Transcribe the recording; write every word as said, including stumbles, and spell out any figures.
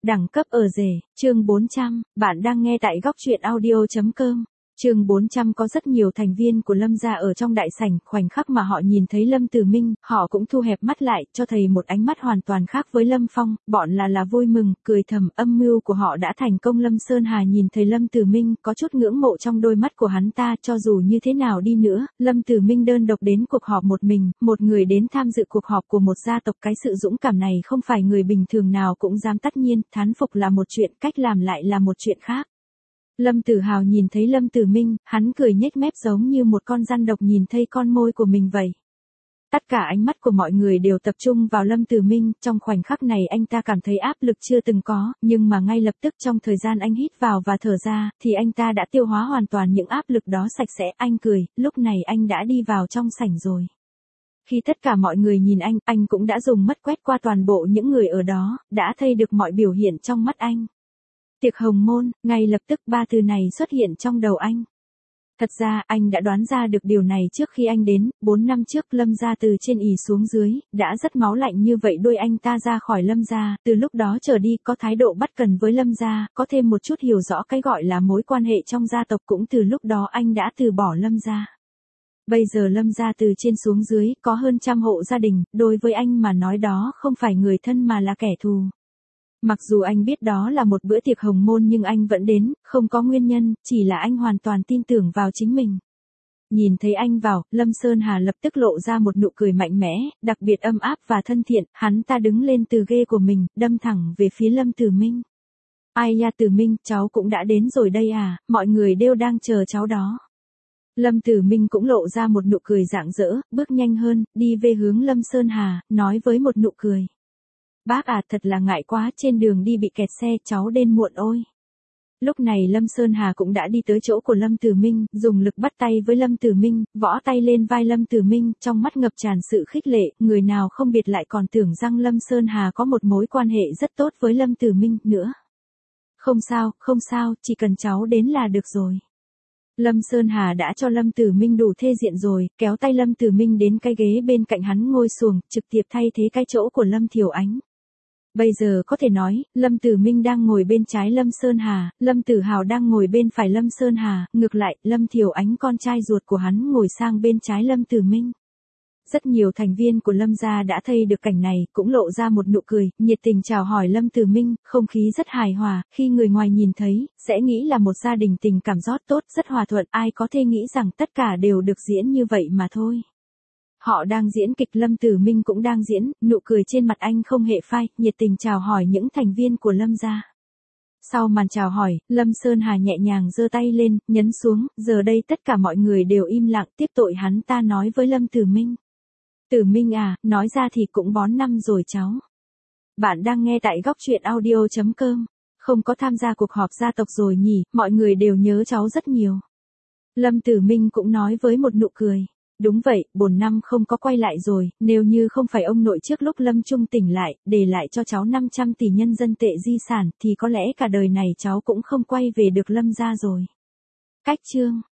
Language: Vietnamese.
Đẳng cấp ở rể, chương bốn trăm, bạn đang nghe tại góc truyện audio.com. Chương bốn trăm có rất nhiều thành viên của Lâm gia ở trong đại sảnh, khoảnh khắc mà họ nhìn thấy Lâm Tử Minh, họ cũng thu hẹp mắt lại, cho thầy một ánh mắt hoàn toàn khác với Lâm Phong, bọn là là vui mừng, cười thầm, âm mưu của họ đã thành công. Lâm Sơn Hà nhìn thấy Lâm Tử Minh, có chút ngưỡng mộ trong đôi mắt của hắn ta, cho dù như thế nào đi nữa, Lâm Tử Minh đơn độc đến cuộc họp một mình, một người đến tham dự cuộc họp của một gia tộc, cái sự dũng cảm này không phải người bình thường nào cũng dám. Tất nhiên, thán phục là một chuyện, cách làm lại là một chuyện khác. Lâm Tử Hào nhìn thấy Lâm Tử Minh, hắn cười nhếch mép giống như một con rắn độc nhìn thấy con mồi của mình vậy. Tất cả ánh mắt của mọi người đều tập trung vào Lâm Tử Minh, trong khoảnh khắc này anh ta cảm thấy áp lực chưa từng có, nhưng mà ngay lập tức trong thời gian anh hít vào và thở ra, thì anh ta đã tiêu hóa hoàn toàn những áp lực đó sạch sẽ. Anh cười, lúc này anh đã đi vào trong sảnh rồi. Khi tất cả mọi người nhìn anh, anh cũng đã dùng mắt quét qua toàn bộ những người ở đó, đã thấy được mọi biểu hiện trong mắt anh. Tiệc hồng môn, ngay lập tức ba từ này xuất hiện trong đầu anh. Thật ra, anh đã đoán ra được điều này trước khi anh đến, bốn năm trước Lâm gia từ trên ỷ xuống dưới, đã rất máu lạnh như vậy đuổi anh ta ra khỏi Lâm gia, từ lúc đó trở đi có thái độ bất cần với Lâm gia, có thêm một chút hiểu rõ cái gọi là mối quan hệ trong gia tộc, cũng từ lúc đó anh đã từ bỏ Lâm gia. Bây giờ Lâm gia từ trên xuống dưới, có hơn trăm hộ gia đình, đối với anh mà nói đó không phải người thân mà là kẻ thù. Mặc dù anh biết đó là một bữa tiệc hồng môn nhưng anh vẫn đến, không có nguyên nhân, chỉ là anh hoàn toàn tin tưởng vào chính mình. Nhìn thấy anh vào, Lâm Sơn Hà lập tức lộ ra một nụ cười mạnh mẽ, đặc biệt ấm áp và thân thiện, hắn ta đứng lên từ ghế của mình, đâm thẳng về phía Lâm Tử Minh. Ai nha Tử Minh, cháu cũng đã đến rồi đây à, mọi người đều đang chờ cháu đó. Lâm Tử Minh cũng lộ ra một nụ cười rạng rỡ, bước nhanh hơn, đi về hướng Lâm Sơn Hà, nói với một nụ cười. Bác à, thật là ngại quá, trên đường đi bị kẹt xe, cháu đến muộn ôi. Lúc này Lâm Sơn Hà cũng đã đi tới chỗ của Lâm Tử Minh, dùng lực bắt tay với Lâm Tử Minh, võ tay lên vai Lâm Tử Minh, trong mắt ngập tràn sự khích lệ, người nào không biết lại còn tưởng rằng Lâm Sơn Hà có một mối quan hệ rất tốt với Lâm Tử Minh nữa. Không sao, không sao, chỉ cần cháu đến là được rồi. Lâm Sơn Hà đã cho Lâm Tử Minh đủ thê diện rồi, kéo tay Lâm Tử Minh đến cái ghế bên cạnh hắn ngồi xuồng, trực tiếp thay thế cái chỗ của Lâm Thiểu Ánh. Bây giờ có thể nói, Lâm Tử Minh đang ngồi bên trái Lâm Sơn Hà, Lâm Tử Hào đang ngồi bên phải Lâm Sơn Hà, ngược lại, Lâm Thiểu Ánh con trai ruột của hắn ngồi sang bên trái Lâm Tử Minh. Rất nhiều thành viên của Lâm gia đã thấy được cảnh này, cũng lộ ra một nụ cười, nhiệt tình chào hỏi Lâm Tử Minh, không khí rất hài hòa, khi người ngoài nhìn thấy, sẽ nghĩ là một gia đình tình cảm rót tốt, rất hòa thuận, ai có thể nghĩ rằng tất cả đều được diễn như vậy mà thôi. Họ đang diễn kịch, Lâm Tử Minh cũng đang diễn, nụ cười trên mặt anh không hề phai, nhiệt tình chào hỏi những thành viên của Lâm gia. Sau màn chào hỏi, Lâm Sơn Hà nhẹ nhàng giơ tay lên, nhấn xuống, giờ đây tất cả mọi người đều im lặng, tiếp tội hắn ta nói với Lâm Tử Minh. Tử Minh à, nói ra thì cũng bón năm rồi cháu. Bạn đang nghe tại góc truyện audio.com. Không có tham gia cuộc họp gia tộc rồi nhỉ, mọi người đều nhớ cháu rất nhiều. Lâm Tử Minh cũng nói với một nụ cười. Đúng vậy, bổn năm không có quay lại rồi, nếu như không phải ông nội trước lúc Lâm Trung tỉnh lại, để lại cho cháu năm trăm tỷ nhân dân tệ di sản, thì có lẽ cả đời này cháu cũng không quay về được Lâm gia rồi. Cách chương